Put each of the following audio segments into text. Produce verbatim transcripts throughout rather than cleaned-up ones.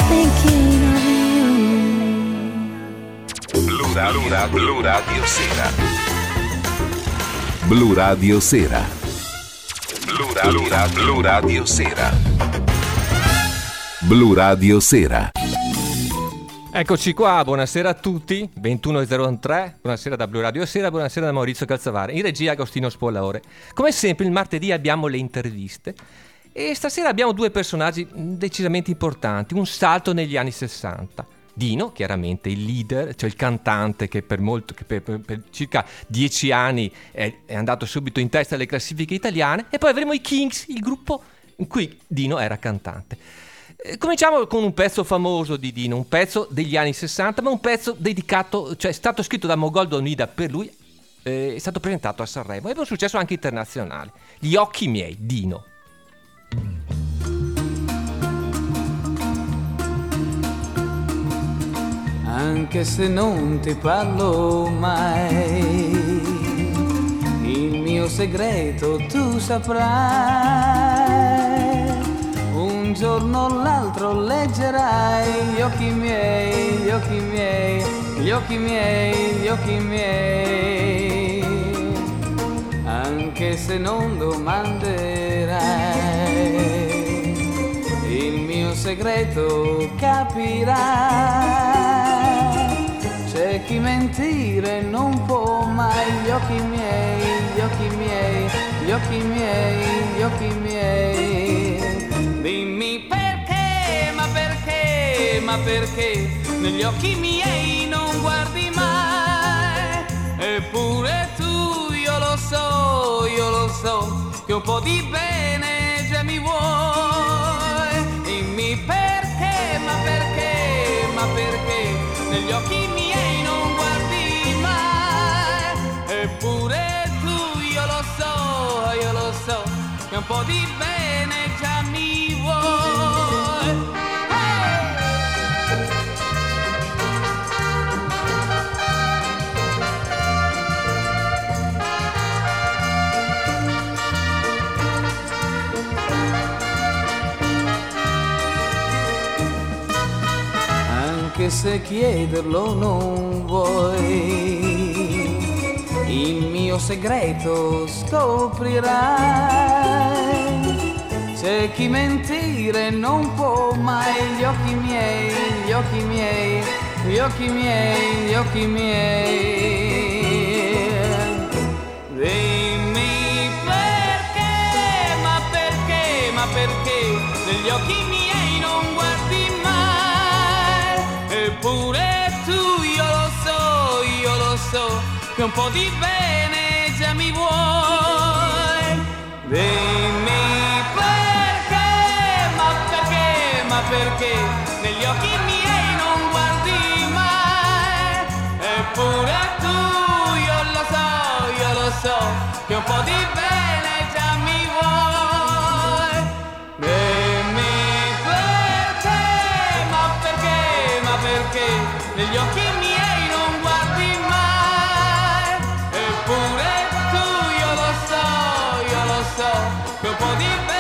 thinking of you. Blu Radio, Blu Radio Sera. Blu Radio Sera. Blu Radio, Blu Radio Sera. Blu Radio Sera. Eccoci qua, buonasera a tutti, ventuno e zero tre, buonasera da Blu Radio Sera, buonasera da Maurizio Calzavare, in regia Agostino Spollaore. Come sempre il martedì abbiamo le interviste e stasera abbiamo due personaggi decisamente importanti, un salto negli anni sessanta. Dino, chiaramente il leader, cioè il cantante che per, molto, che per, per, per circa dieci anni è, è andato subito in testa alle classifiche italiane, e poi avremo i Kings, il gruppo in cui Dino era cantante. Cominciamo con un pezzo famoso di Dino, un pezzo degli anni sessanta, ma un pezzo dedicato, cioè è stato scritto da Mogoldo Onida per lui, eh, è stato presentato a Sanremo e è un successo anche internazionale. Gli occhi miei, Dino. Anche se non ti parlo mai, il mio segreto tu saprai. Un giorno o l'altro leggerai gli occhi miei, gli occhi miei, gli occhi miei, gli occhi miei. Anche se non domanderai, il mio segreto capirai. C'è chi mentire non può mai, gli occhi miei, gli occhi miei, gli occhi miei, gli occhi miei. Dimmi perché, ma perché, ma perché negli occhi miei non guardi mai? Eppure tu, io lo so, io lo so, che un po' di bene già mi vuoi. Dimmi perché, ma perché, ma perché negli occhi miei non guardi mai? Eppure tu, io lo so, io lo so, che un po' di bene già mi vuoi. Anche se chiederlo non vuoi, il mio segreto scoprirai. C'è chi mentire non può mai, gli occhi miei, gli occhi miei, gli occhi miei, gli occhi miei. Dimmi perché, ma perché, ma perché negli occhi miei non guardi mai? Eppure tu, io lo so, io lo so, che un po' di bene già mi vuoi. Dimmi perché negli occhi miei non guardi mai. Eppure tu, io lo so, io lo so, che un po' di bene già mi vuoi. Dimmi perché, ma perché, ma perché negli occhi miei non guardi mai. Eppure tu, io lo so, io lo so, che un po' di bene.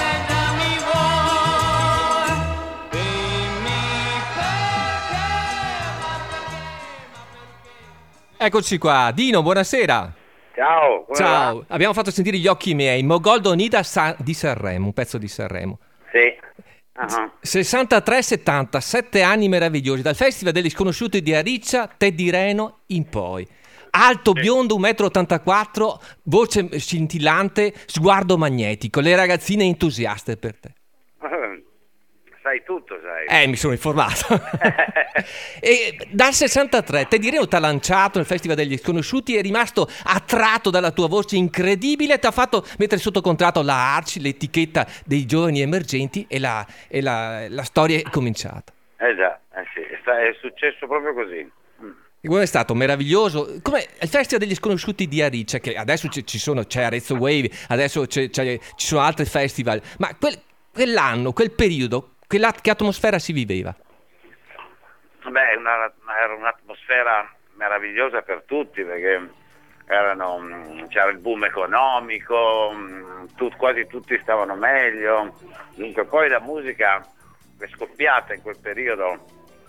Eccoci qua, Dino, buonasera. Ciao. Ciao, va? abbiamo fatto sentire gli occhi miei, Mogoldo Onida Sa- di Sanremo, un pezzo di Sanremo. Sì. Uh-huh. sessantatré settanta, sette anni meravigliosi, dal Festival degli Sconosciuti di Ariccia, Teddy Reno in poi. Alto, sì. Biondo, uno virgola ottantaquattro metri, voce scintillante, sguardo magnetico, le ragazzine entusiaste per te. Sai tutto, sai. Eh, mi sono informato. E dal sessantatré Teddy Reno ti ha lanciato nel Festival degli Sconosciuti, è rimasto attratto dalla tua voce incredibile, ti ha fatto mettere sotto contratto la Arci, l'etichetta dei giovani emergenti, e la, e la, la storia è cominciata. Eh già, eh sì, è, sta- è successo proprio così. Come è stato meraviglioso. Come il Festival degli Sconosciuti di Ariccia, che adesso ci, ci sono, c'è Arezzo Wave, adesso c'è, c'è, ci sono altri festival, ma quel, quell'anno, quel periodo, che, che atmosfera si viveva? Beh, una, era un'atmosfera meravigliosa per tutti, perché erano, c'era il boom economico, tut, quasi tutti stavano meglio, dunque poi la musica è scoppiata in quel periodo,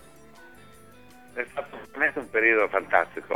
è stato veramente un periodo fantastico.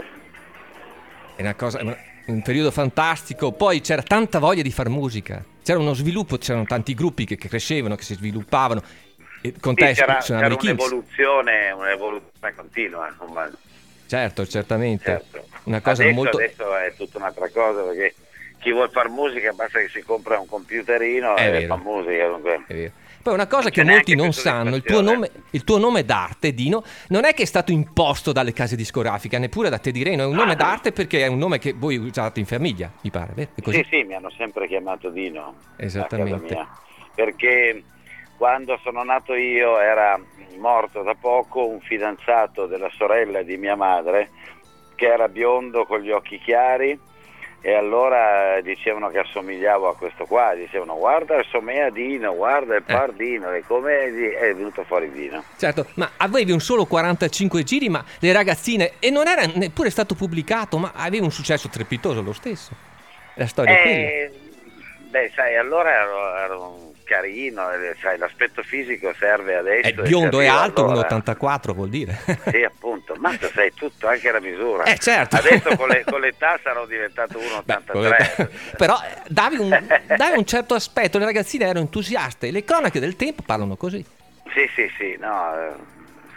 È una cosa, un periodo fantastico. Poi c'era tanta voglia di far musica, c'era uno sviluppo, c'erano tanti gruppi che, che crescevano, che si sviluppavano. E con Sì, te c'era, suonavi c'era i Kings. un'evoluzione, un'evoluzione continua, insomma. Certo, certamente. Certo. Una cosa adesso, molto... adesso è tutta un'altra cosa, perché chi vuol far musica basta che si compra un computerino È e vero. fa musica. Dunque. È vero. Poi una cosa Non che c'è molti neanche non più sanno, il tuo, nome, soddisfazione. il tuo nome d'arte, Dino, non è che è stato imposto dalle case discografiche, neppure da te di Reno, è un nome d'arte perché è un nome che voi usate in famiglia, mi pare, vero? È così? Sì, sì, mi hanno sempre chiamato Dino. Esattamente. A casa mia. Perché quando sono nato io era morto da poco un fidanzato della sorella di mia madre che era biondo con gli occhi chiari, e allora dicevano che assomigliavo a questo qua, dicevano guarda il somea Dino, guarda il par Dino, e come è venuto fuori Dino. Certo, ma avevi un solo quarantacinque giri, ma le ragazzine, e non era neppure stato pubblicato, ma avevi un successo strepitoso lo stesso. La storia è quella. Eh, beh, sai, allora ero, ero un carino, eh, sai, l'aspetto fisico serve adesso. È biondo e serviva alto, allora. uno virgola ottantaquattro vuol dire. Sì, appunto, ma tu sai tutto, anche la misura. Eh, certo. Adesso con, le, con l'età sarò diventato uno virgola ottantatré. Però eh, davi un, davi un certo aspetto, le ragazzine erano entusiaste, le cronache del tempo parlano così. Sì, sì, sì, no, eh,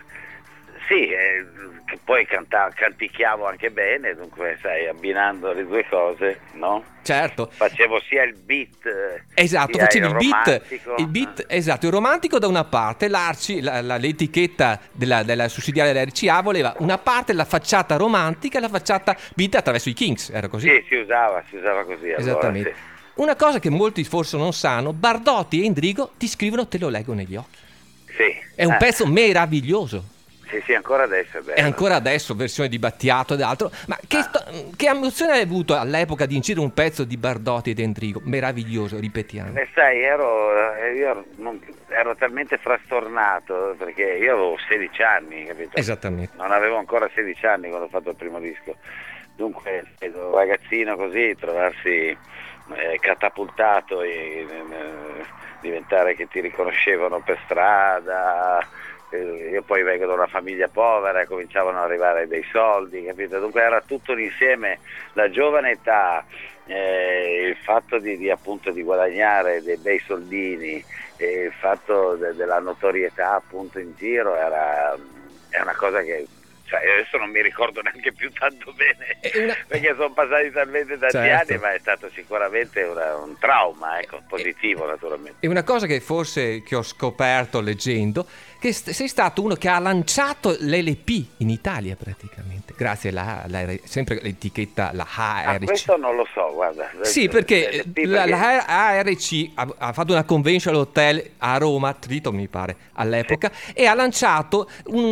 sì, eh, che poi canta, canticchiavo anche bene, dunque sai, abbinando le due cose, no? Certo. Facevo sia il beat, eh, Esatto, sia facevi il beat, romantico. il beat, esatto, il romantico da una parte, l'Arci, la, la, l'etichetta della, della sussidiaria dell'R C A voleva una parte la facciata romantica e la facciata beat attraverso i Kings, era così? Sì, si usava, si usava così. Esattamente. Allora, sì. Una cosa che molti forse non sanno, Bardotti e Endrigo ti scrivono Te lo leggo negli occhi. Sì. È un Eh, pezzo meraviglioso. Sì, sì, ancora adesso è bello. E ancora adesso, versione di Battiato ed altro. Ma che, sto- che emozione hai avuto all'epoca di incidere un pezzo di Bardotti ed Endrigo? Meraviglioso, ripetiamo. Eh, sai, ero, eh, io non- ero talmente frastornato perché io avevo sedici anni, capito? Esattamente. Non avevo ancora sedici anni quando ho fatto il primo disco. Dunque, un ragazzino così, trovarsi eh, catapultato e eh, diventare che ti riconoscevano per strada. Eh, io poi vengo da una famiglia povera e cominciavano ad arrivare dei soldi, capito? Dunque era tutto un insieme, la giovane età, eh, il fatto di, di appunto di guadagnare dei bei soldini, e il fatto de- della notorietà appunto in giro era, è una cosa che, cioè, adesso non mi ricordo neanche più tanto bene una... perché sono passati talmente tanti Certo. anni, ma è stato sicuramente una, un trauma, ecco, positivo naturalmente. E una cosa che forse che ho scoperto leggendo, che st- sei stato uno che ha lanciato l'L P in Italia praticamente, grazie alla, alla sempre l'etichetta, la Ah, A R C. questo non lo so, guarda. Sì, perché Eh, sì, la, perché- la A R C ha, ha fatto una convention all'hotel a Roma, Trito mi pare, all'epoca, e ha lanciato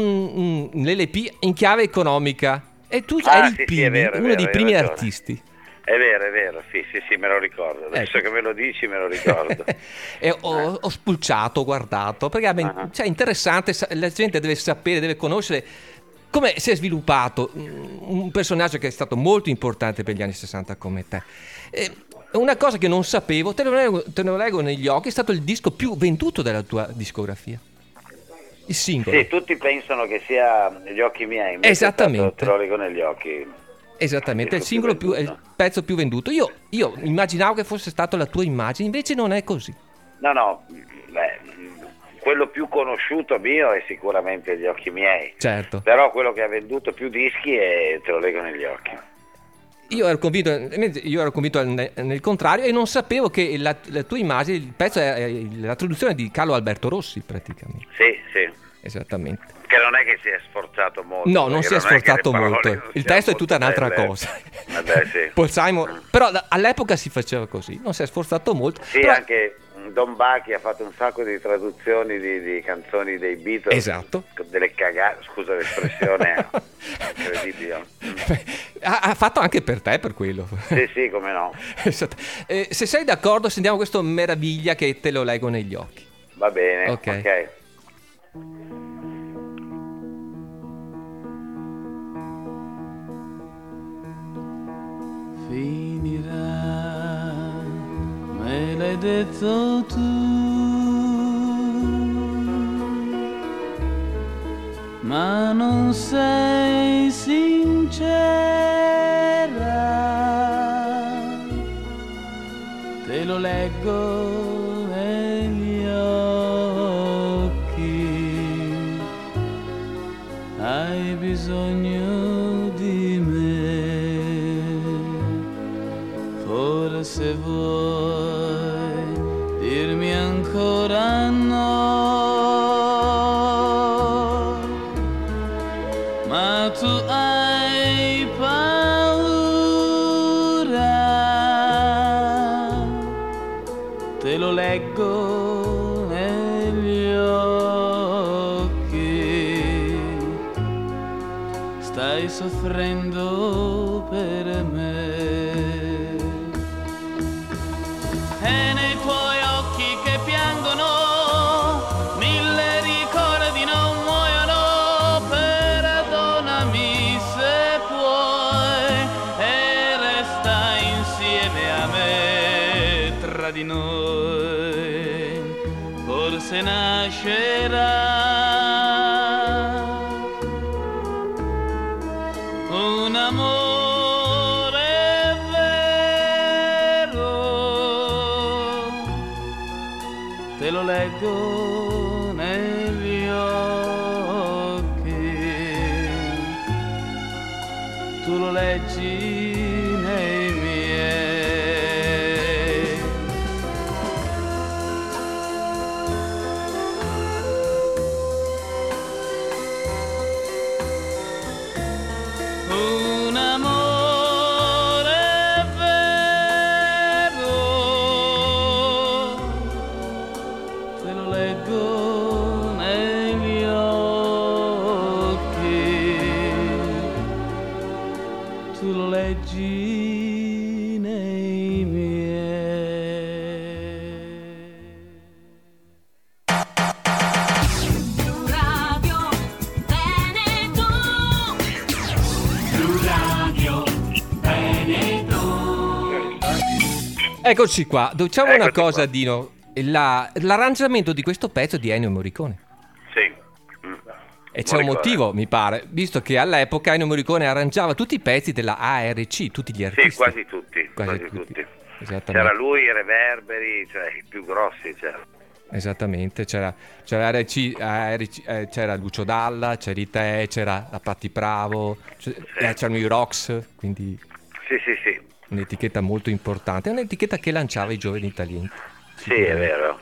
un, un, l'L P in chiave economica. E tu Ah, eri sì, il sì, primo, è vero, è uno vero, dei hai primi ragione. artisti. È vero, è vero, sì, sì, sì, me lo ricordo. Adesso Ecco. che me lo dici me lo ricordo. E ho, ho spulciato, ho guardato, perché è Ah. cioè, interessante, sa- la gente deve sapere, deve conoscere come si è sviluppato mm, un personaggio che è stato molto importante per gli anni sessanta come te. E una cosa che non sapevo, te lo, leggo, te lo leggo negli occhi, è stato il disco più venduto della tua discografia. Il singolo. Sì, tutti pensano che sia Gli occhi miei, invece Esattamente. è stato Te lo leggo negli occhi. Esattamente, è il Disco singolo più più, è il venduto. pezzo più venduto. Io, io immaginavo che fosse stata la tua immagine, invece non è così. No, no, beh, quello più conosciuto mio è sicuramente Gli occhi miei. Certo. Però quello che ha venduto più dischi è Te lo leggo negli occhi. Io ero convinto, io ero convinto nel, nel contrario, e non sapevo che la, la tua immagine, il pezzo è, è la traduzione di Carlo Alberto Rossi praticamente. Sì, sì. Esattamente. Che non è che si è sforzato molto. No, non perché si è che le sforzato parole molto. non Il siano testo è tutta molto un'altra belle. cosa. Vabbè, sì. Paul Simon, però da- all'epoca si faceva così, non si è sforzato molto. Sì, però- anche Don Bacchi ha fatto un sacco di traduzioni di, di canzoni dei Beatles. Esatto. Delle cagate, scusa l'espressione, incredibile. ha, ha fatto anche per te per quello. Sì, sì, come no. Esatto. Eh, se sei d'accordo, sentiamo questo meraviglia che te lo leggo negli occhi. Va bene, Ok. ok. Finirà, me l'hai detto tu, ma non sei sincera, te lo leggo negli occhi, hai bisogno di me, forse vuoi dirmi ancora no. Ma tu hai paura, te lo leggo negli occhi, stai soffrendo per me. E nei tuoi occhi che piangono mille ricordi non muoiono, perdonami se puoi e resta insieme a me. Tra di noi forse nascerà un amore vero, te lo leggo negli occhi, tu lo leggi nei miei. Un amore vero, te lo leggo negli occhi, tu lo leggi nei miei. Radio Veneto. Radio Veneto. Eccoci qua, diciamo una Eccoci cosa qua. Dino, La- l'arrangiamento di questo pezzo è di Ennio Morricone. Sì. Mm. E c'è un Morricone. motivo, mi pare, visto che all'epoca Ennio Morricone arrangiava tutti i pezzi della A R C, tutti gli artisti. Sì, quasi tutti, Quasi quasi, tutti. tutti. Esattamente. C'era lui, i reverberi, cioè i più grossi c'erano. Esattamente, c'era, c'era, R C, A R C, eh, c'era Lucio Dalla, c'eri te, c'era la Patti Bravo, c'è- eh, c'erano i Rocks, quindi Sì, sì, sì. un'etichetta molto importante, è un'etichetta che lanciava i giovani italiani. Sì, è vero.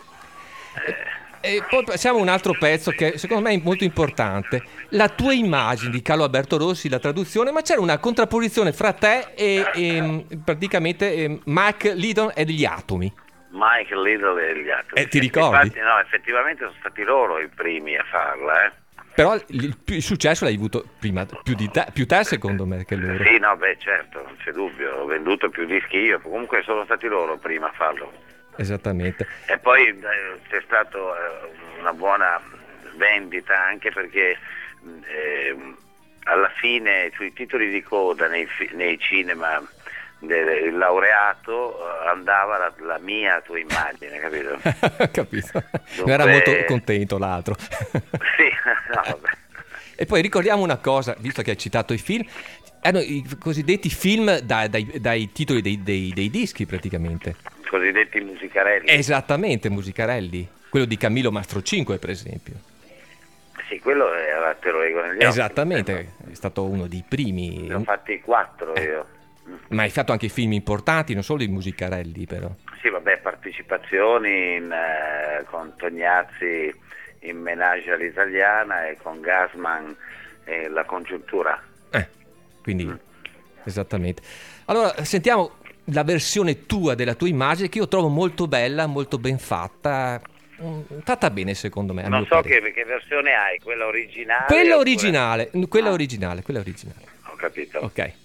E poi passiamo a un altro pezzo che secondo me è molto importante, la tua immagine di Carlo Alberto Rossi, la traduzione, ma c'era una contrapposizione fra te e, e praticamente e Mike Lydon e gli Atomi. Michael Little e gli altri. Eh, ti ricordi? Infatti, no, effettivamente sono stati loro i primi a farla, eh. Però il, il- il successo l'hai avuto prima, più di te, più te secondo me che loro. Sì, no, beh, certo, non c'è dubbio, ho venduto più dischi io, comunque sono stati loro prima a farlo. Esattamente. E poi eh, c'è stata una buona vendita anche perché eh, alla fine sui titoli di coda nei, fi- nei cinema del il laureato eh, andava la, la mia tua immagine, capito? Capito. Dunque- Era molto contento l'altro. Sì, no, vabbè. E poi ricordiamo una cosa, visto che hai citato i film, erano i cosiddetti film da- dai, dai titoli dei, dei- dei dischi praticamente. Cosiddetti musicarelli. Esattamente, musicarelli. Quello di Camillo Mastrocinque, per esempio. Sì, quello era Te lo leggo negli occhi. Esattamente, è stato uno dei primi. Ne ho fatti quattro Eh. io. Ma hai fatto anche film importanti, non solo i musicarelli, però. Sì, vabbè, partecipazioni in, eh, con Tognazzi in Menage all'italiana e con Gassman e La congiuntura. Eh, quindi, esattamente. Allora, sentiamo la versione tua della tua immagine che io trovo molto bella, molto ben fatta, mm, fatta bene secondo me. a Non mio so parere. che, che versione hai, quella originale? Quella oppure- originale, quella Ah, originale, quella originale. Ho capito. Ok.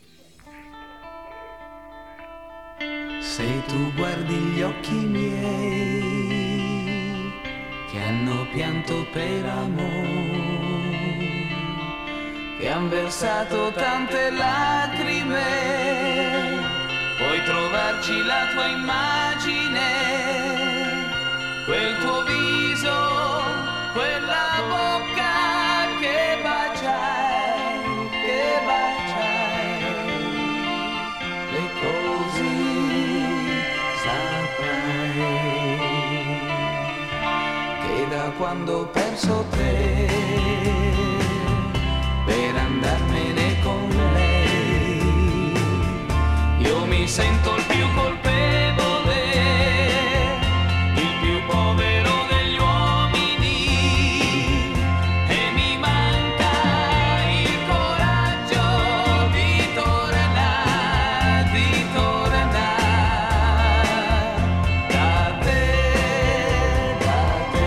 Se tu guardi gli occhi miei che hanno pianto per amore, che han versato tante lacrime, puoi trovarci la tua immagine, quel tuo viso, quella bocca che quando ho perso te, per andarmene con lei. Io mi sento il più colpevole, il più povero degli uomini, e mi manca il coraggio di tornare, di tornare da te, da te.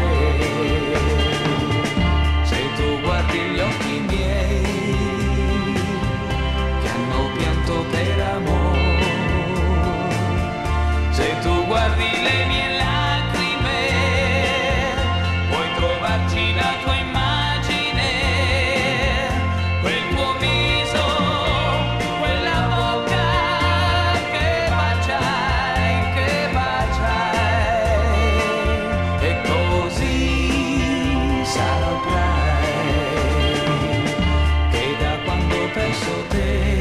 Se tu guardi gli occhi miei che hanno pianto per amore, se tu guardi le mie lacrime, puoi trovarci la tua immagine, quel tuo viso, quella bocca che baciai, che baciai, e così saprai che da quando ho perso te,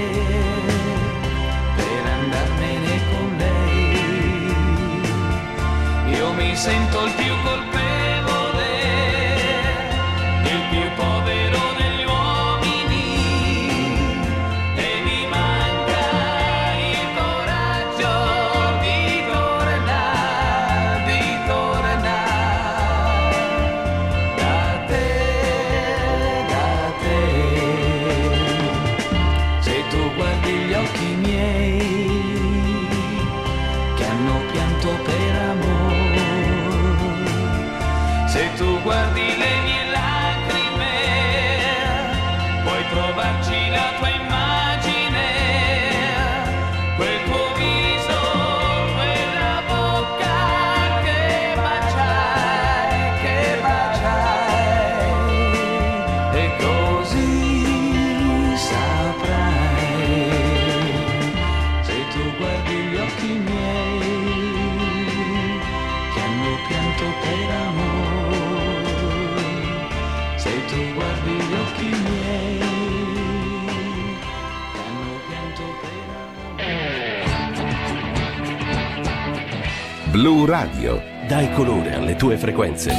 per andarmene con lei, io mi sento il più colpevole, il più povero degli uomini, e mi manca il coraggio di tornare, di tornare da te, da te. Se tu guardi gli occhi miei che hanno pianto per amore, se tu guardi le mie lacrime, puoi trovarci la tua immagine, quel tuo viso, quella bocca che baciai, che baciai, e così saprai, se tu guardi gli occhi miei che hanno pianto per amore, se tu guardi gli occhi miei che hanno pianto per amore. Blu Radio. Dai colore alle tue frequenze.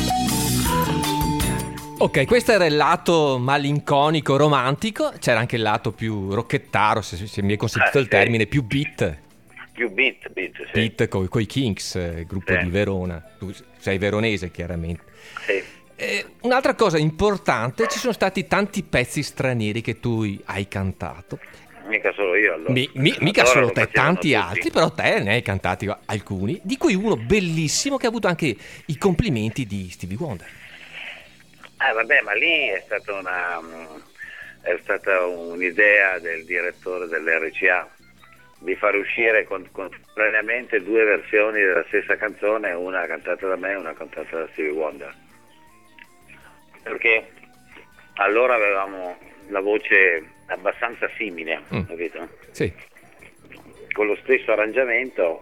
Ok, questo era il lato malinconico, romantico. C'era anche il lato più rocchettaro, se, se mi è consentito Ah, il sì. termine, più beat. Più beat, beat, sì. Beat con i Kinks, eh, il gruppo Sì. di Verona. Tu sei veronese, chiaramente. Sì. Eh, un'altra cosa importante, ci sono stati tanti pezzi stranieri che tu hai cantato. Mica solo io allora. Mi- mi- mica Allora solo lo te, facevano tanti tutti. altri, però te ne hai cantati alcuni, di cui uno bellissimo che ha avuto anche i complimenti di Stevie Wonder. Ah, vabbè, ma lì è stata una è stata un'idea del direttore dell'R C A di far uscire con- contemporaneamente due versioni della stessa canzone, una cantata da me e una cantata da Stevie Wonder. Perché allora avevamo la voce abbastanza simile, Mm. capito? Sì. Con lo stesso arrangiamento.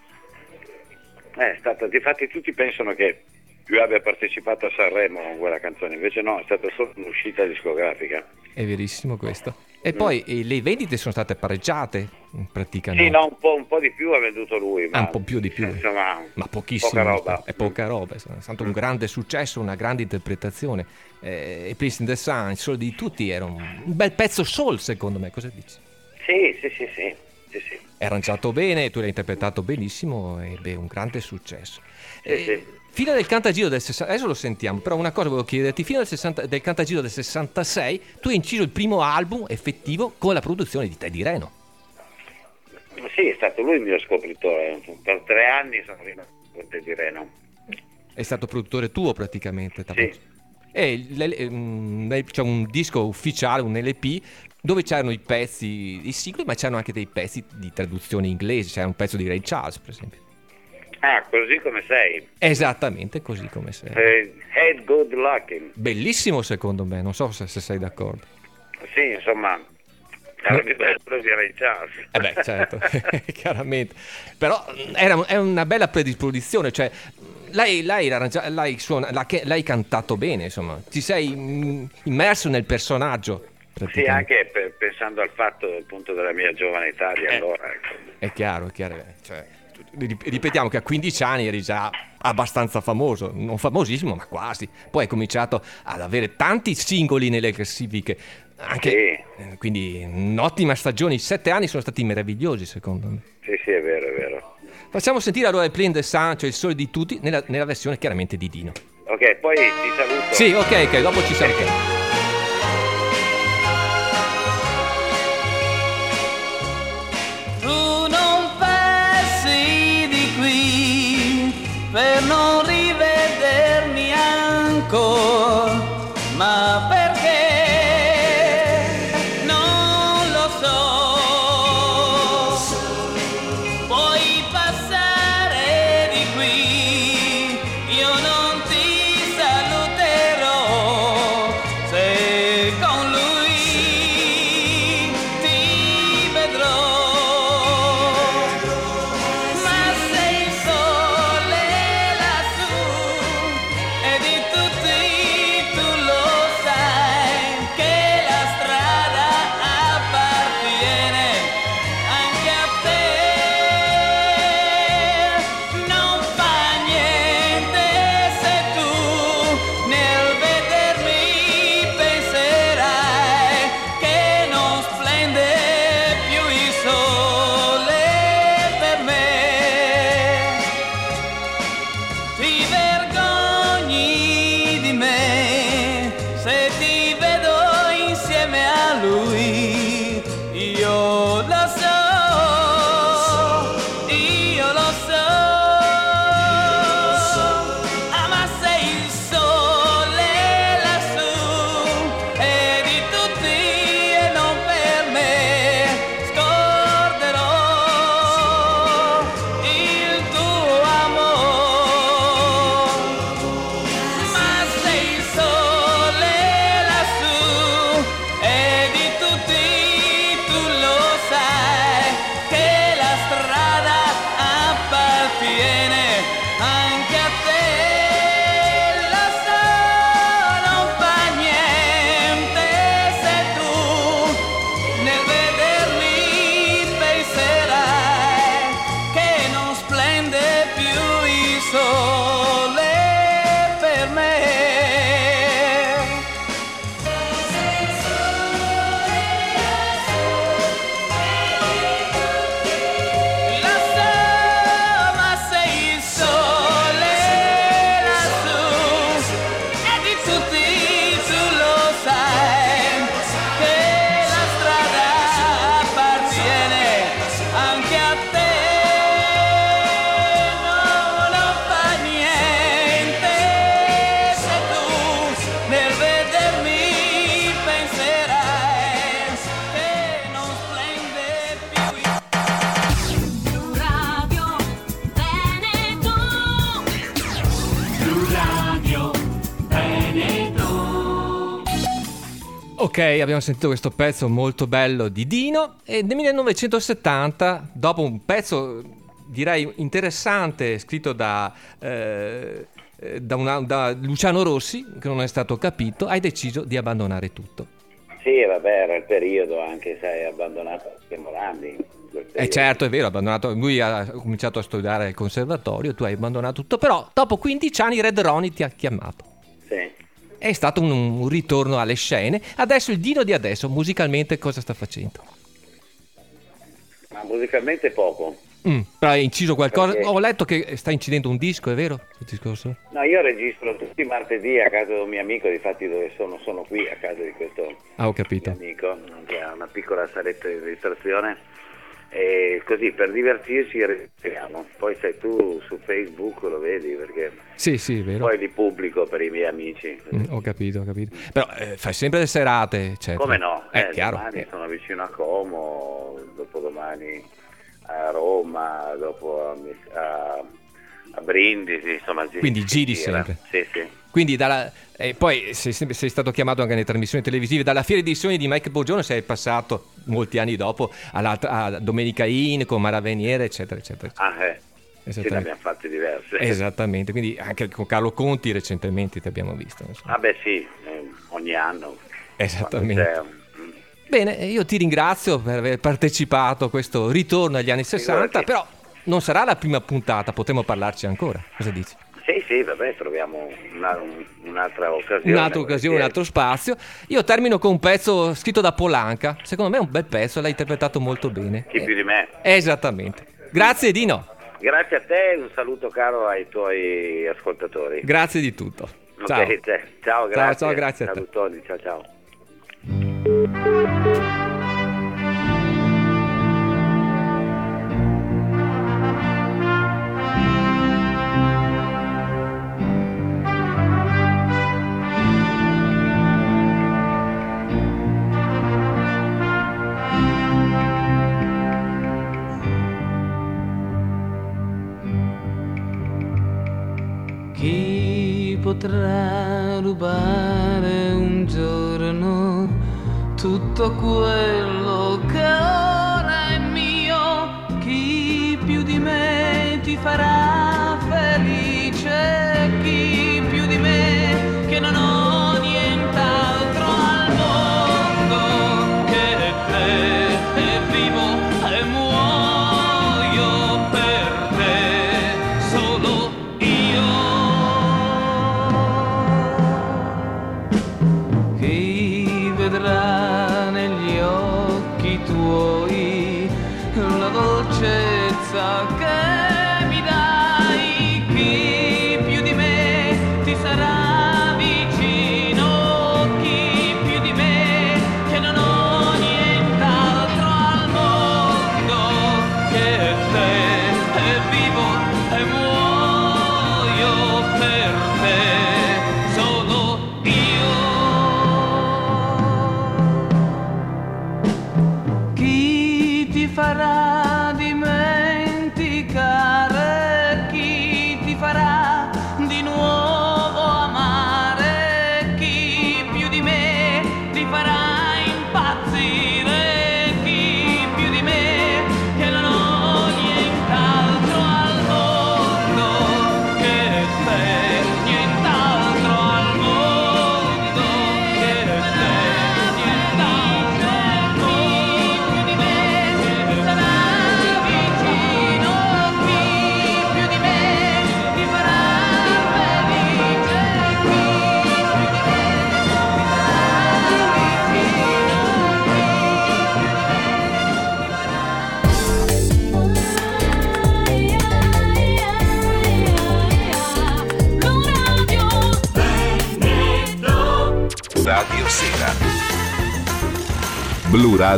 È stata, difatti tutti pensano che io abbia partecipato a Sanremo con quella canzone, invece no, è stata solo un'uscita discografica. È verissimo questo. E poi eh, le vendite sono state pareggiate, praticamente. Sì, no, un po', un po' di più ha venduto lui, ma Ah, un po' più di più. insomma, Ma pochissimo. poca roba. È poca roba. È stato un grande successo, una grande interpretazione. Eh, e Please in the Sun, il solo di tutti, era un, un bel pezzo soul, secondo me. Cosa dici? Sì, sì, sì, sì, sì, sì. È arrangiato bene, tu l'hai interpretato benissimo e beh, un grande successo. Sì, Eh, sì. Fino del Cantagiro del sessanta, adesso lo sentiamo, però una cosa volevo chiederti, fino del, sessanta, del Cantagiro del sessantasei tu hai inciso il primo album effettivo con la produzione di Teddy Reno. Sì, è stato lui il mio scopritore, per tre anni sono rimasto con Teddy Reno. È stato produttore tuo praticamente. Sì. E l- l- c'è un disco ufficiale, un L P, dove c'erano i pezzi, i singoli, ma c'erano anche dei pezzi di traduzione inglese, c'era un pezzo di Ray Charles, per esempio. Ah, così come sei. Esattamente così come sei. Eh, Had good luck. Bellissimo secondo me, non so se, se sei d'accordo. Sì, insomma, era più bello di Ray Charles. Eh beh, certo, chiaramente. Però era, è una bella predisposizione, cioè l'hai, l'hai, arrangia- l'hai, suona- la- l'hai cantato bene, insomma, ti sei mm, immerso nel personaggio. Sì, anche per- pensando al fatto appunto della mia giovane età di Eh. allora. Ecco. È chiaro, è chiaro. Cioè, ripetiamo che a quindici anni eri già abbastanza famoso, non famosissimo ma quasi, poi hai cominciato ad avere tanti singoli nelle classifiche, anche, Sì. eh, quindi un'ottima stagione, i sette anni sono stati meravigliosi secondo me. Sì, sì, è vero, è vero. Facciamo sentire allora il Plein de Sun, cioè il sole di tutti, nella, nella versione chiaramente di Dino. Ok, poi ti saluto. Sì, ok, ok, dopo ci salutiamo. Tu non passi di qui per non rivedermi ancora, ma perché non lo so. Puoi passare di qui, io non ti saluterò se con lui ti vedrò. Ma se il sole lassù e di tutti tu lo sai che la strada appartiene anche a te. Non fa niente se tu nel vedermi penserai che non splende più il sole per me. Ti vergogni di me se ti vedo insieme a lui. Io lo so, io lo so. Ah, ma se il sole lassù è di tutti e non per me, scorderò il tuo amore. Ma se il sole lassù è di tutti, tu lo sai che la strada appartiene anche a te. Lo so, non fa niente se tu nel vedermi penserai che non splende più il sole per me. Lo so, ma se il sole lassù è di tutti, tu lo sai che la strada appartiene anche a te. No, non fa niente se tu nel vedermi penserai che non splende più il Radio Veneto. Blu Radio Veneto. Ok, abbiamo sentito questo pezzo molto bello di Dino e nel millenovecentosettanta, dopo un pezzo direi interessante scritto da, eh, eh, da, una- da Luciano Rossi, che non è stato capito, hai deciso di abbandonare tutto. Sì, vabbè, era il periodo anche, sai, abbandonato anche Morandi. in quel E periodo. certo, è vero, ha abbandonato, lui ha cominciato a studiare al conservatorio, tu hai abbandonato tutto, però dopo quindici anni Red Ronnie ti ha chiamato. Sì. È stato un, un ritorno alle scene. Adesso il Dino di adesso, musicalmente cosa sta facendo? Ma musicalmente poco. Mm, però hai inciso qualcosa? Perché- Ho letto che sta incidendo un disco, è vero? Il discorso? No, io registro tutti i martedì a casa di un mio amico, difatti dove sono, sono qui a casa di questo Ah, ho mio capito. amico, che ha una piccola saletta di registrazione, e così per divertirci registriamo. Poi sai, tu su Facebook lo vedi, perché Sì, sì, è vero. poi li pubblico per i miei amici. Mm, ho capito, ho capito. Però eh, fai sempre le serate, eccetera. Come no? È Eh, chiaro. Domani Eh, sono vicino a Como, dopodomani a Roma, dopo a, a, a Brindisi, insomma. gi- Quindi si giri gira. sempre. Sì, sì. Quindi dalla, e poi sei, sempre- sei stato chiamato anche nelle trasmissioni televisive, dalla Fiera dei Sogni di Mike Bogione sei passato molti anni dopo alla, a Domenica In con Mara Veniere, eccetera, eccetera. Ah, eh. Ce ne Esattamente. abbiamo fatte diverse. Esattamente, quindi anche con Carlo Conti recentemente ti abbiamo visto. insomma. Ah beh sì, eh, ogni anno. Esattamente. Quando c'è un- Bene, io ti ringrazio per aver partecipato a questo ritorno agli anni sessanta, Figurati. però non sarà la prima puntata, potremo parlarci ancora. Cosa dici? Sì, sì, vabbè, troviamo una, un, un'altra occasione. Un'altra occasione, un altro spazio. Io termino con un pezzo scritto da Polanca. Secondo me è un bel pezzo, l'hai interpretato molto bene. Chi più di me. Eh, esattamente. Grazie Dino. Grazie a te, un saluto caro ai tuoi ascoltatori. Grazie di tutto. Ciao. Ok, te- ciao, grazie. ciao, grazie a te. Salutoni, ciao, ciao. Chi potrà rubare un giorno tutto quello che ora è mio? Chi più di me ti farà felice? Chi più di me che non ho nient'altro al mondo che te, e vivo e muoio per te, solo io. Chi vedrà negli occhi tuoi la dolcezza che mi dai? Chi più di me ti sarà vicino? Chi più di me che non ho nient'altro al mondo che te, e vivo e muoio per te, solo io. Chi ti farà dimenticare? Chi ti farà di nuovo amare? Chi più di me ti farà impazzire? Chi più di me che non ho nient'altro al mondo che te, nient'altro al mondo che te, nient'altro al mondo. Chi più di me sarà vicino? Chi più di me ti farà felice? Chi più di me ti sarà Radio Sera. Blu Radio.